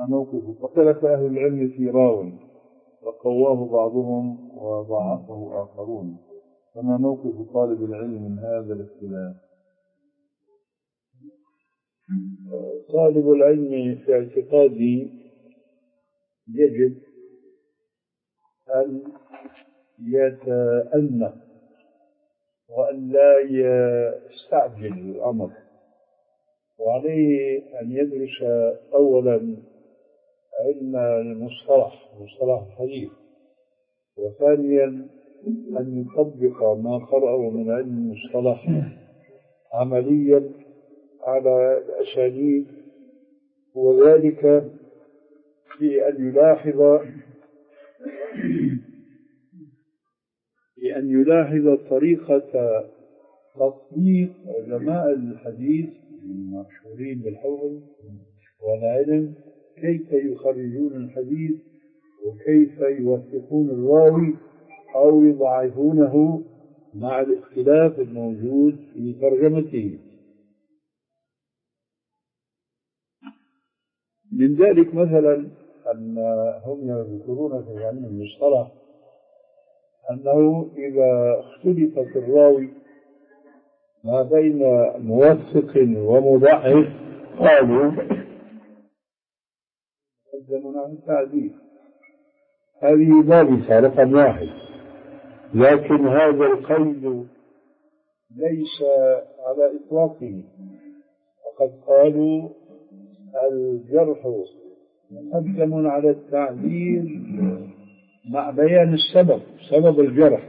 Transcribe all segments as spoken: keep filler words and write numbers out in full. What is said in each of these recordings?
موقف اختلف أهل العلم في راو وقواه بعضهم وضعفه آخرون، فما موقف طالب العلم من هذا الاختلاف؟ طالب العلم في اعتقادي يجب أن يتأنى وأن لا يستعجل الأمر، وعليه أن يدرس أولا علم المصطلح مصطلح الحديث، وثانيا أن يطبق ما قرأه من علم المصطلح عمليا على الأساليب، وذلك بأن يلاحظ بأن يلاحظ طريقة تطبيق علماء الحديث المشهورين بالحفظ والعلم، كيف يخرجون الحديث وكيف يوثقون الراوي أو يضعفونه مع الاختلاف الموجود في ترجمته. من ذلك مثلا أن هم يذكرون في علم المصطلح أنه إذا اختلفت الراوي ما بين موثق ومضعف قالوا يلزمون عن التعديل، هذه ضابطة رقم واحد، لكن هذا القيد ليس على إطلاقه، وقد قالوا الجرح مقدم على التعديل مع بيان السبب سبب الجرح،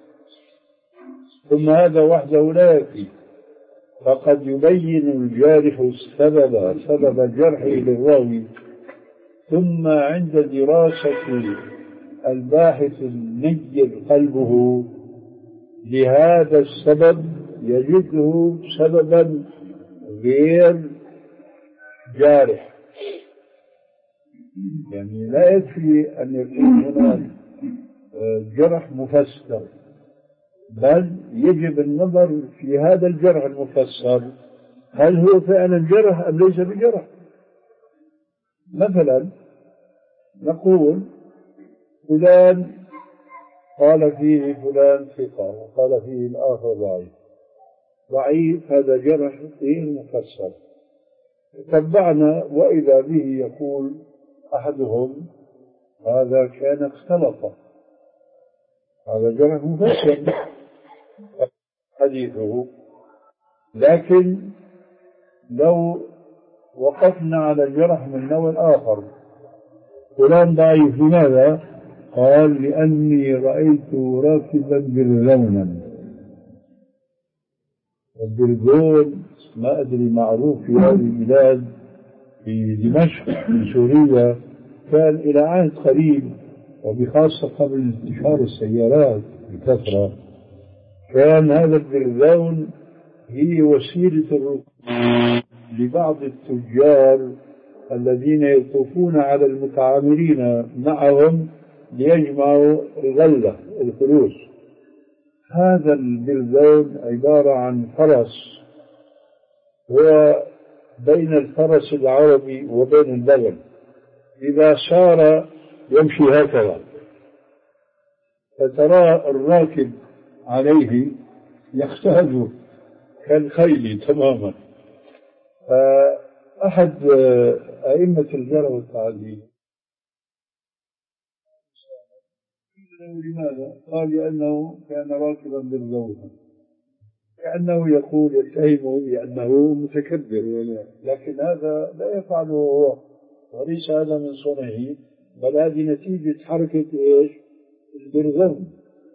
ثم هذا وحده لا يكفي، فقد يبين الجارح السبب سبب جرحه للراوي، ثم عند دراسة الباحث النير قلبه لهذا السبب يجده سببا غير جارح. يعني لا يكفي أن يكون هناك جرح مفسر، بل يجب النظر في هذا الجرح المفسر هل هو فعلا جرح أم ليس بجرح. مثلا نقول فلان قال فيه فلان ثقة وقال فيه الآخر ضعيف، ضعيف هذا جرح غير مفسر، تبعنا وإذا به يقول أحدهم هذا كان اختلط، هذا جرح مفسر حديثه. لكن لو وقفنا على الجرح من نوع آخر، فلان ضعيف لماذا؟ قال لأني رأيت راكبا برذونا، والبرذون ما أدري معروف في هذه البلاد، في دمشق في سوريا كان إلى عهد قريب، وبخاصة قبل انتشار السيارات بكثرة، كان هذا البرذون هي وسيلة الركوب لبعض التجار الذين يطوفون على المتعاملين معهم ليجمعوا الغلة الفلوس. هذا البرذون عبارة عن فرس، هو بين الفرس العربي وبين البغل، إذا سار يمشي هكذا، فترى الراكب عليه يختهز كالخيل تماما. فأحد أئمة الجرح والتعديل لماذا؟ قال لأنه كان راكبا بالزوجة، كأنه يقول يتهمه بأنه متكبر، لكن هذا لا يفعله هو، وليس هذا من صنعه، بل هذه نتيجة حركة إيش؟ البرذون.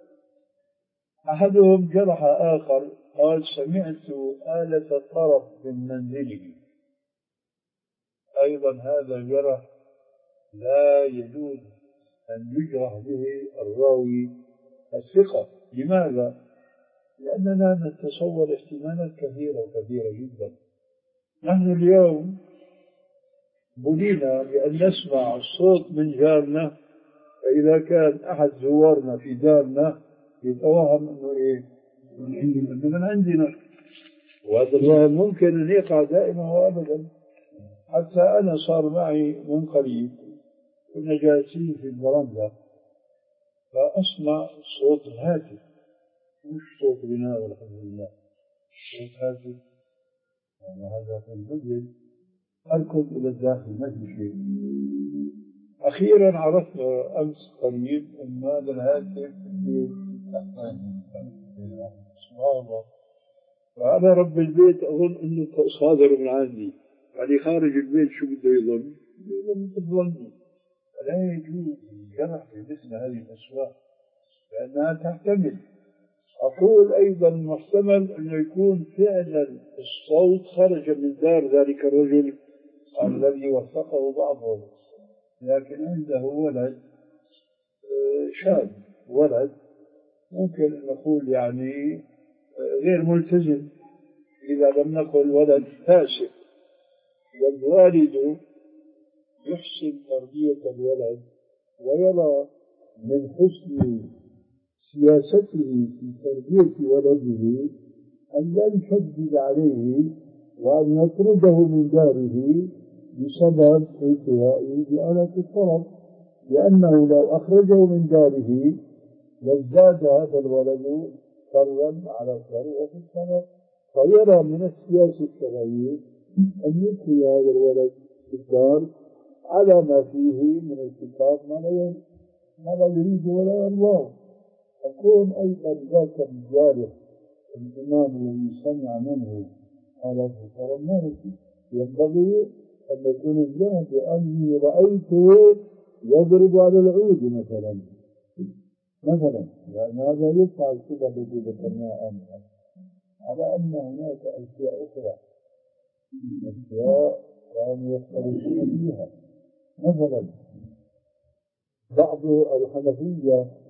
أحدهم جرح آخر قال سمعت آلة طرف من منزله، أيضا هذا الجرح لا يجوز أن يجرح به الراوي الثقة. لماذا؟ لأننا نتصور احتمالات كثيرة وكثيرة جدا. نحن اليوم بلينا بأن نسمع الصوت من جارنا، فإذا كان أحد زوارنا في دارنا يتوهم أنه إيه من عندنا من عندنا، وهذا الوهم ممكن أن يقع دائما وأبدا. حتى أنا صار معي من قريب كنا جالسين في البرندة فأسمع صوت الهاتف، مش صوت غناء والحمد لله، صوت هاتف، يعني هذا في المنزل. أركض إلى الداخل ما في شيء. أخيرا عرفت أمس قريب أن هذا الهاتف في سبحان الله. فأنا رب البيت أظن أنه صادر من عندي، يعني خارج البيت شو بده يظن؟ يظن بظني. فلا يجوز الجرح في مثل هذه الأصوات لأنها تحتمل. أقول أيضا محتمل أنه يكون فعلا الصوت خرج من دار ذلك الرجل الذي وثقه بعضهم، لكن عنده ولد شاب، ولد ممكن أن نقول يعني غير ملتزم إذا لم نقل ولد فاسق، والوالد يحسن تربية الولد ويرى من حسن سياسته في تربية ولده أن لا يشدد عليه وأن يطرده من داره بسبب انتهائه بآلة الطرب، لأنه لو أخرجه من داره لازداد هذا الولد شرا على شر وفي الشر. فيرى من السياسة الشرعية أن يبقي هذا الولد في الدار على ما فيه من الكتاب ما لا يريد ولا يرضاه. أكون أيضا ذاك الجارح الإمام الذي سمع منه على فكرة ما ينبغي أن يكون الجهد بأني رأيته يضرب على العود مثلا مثلا لأن هذا يفعل كذا الذي ذكرناه أمثال، على أن هناك أشياء أخرى، أشياء كانوا يختلفون فيها. مثلا بعض الحنفية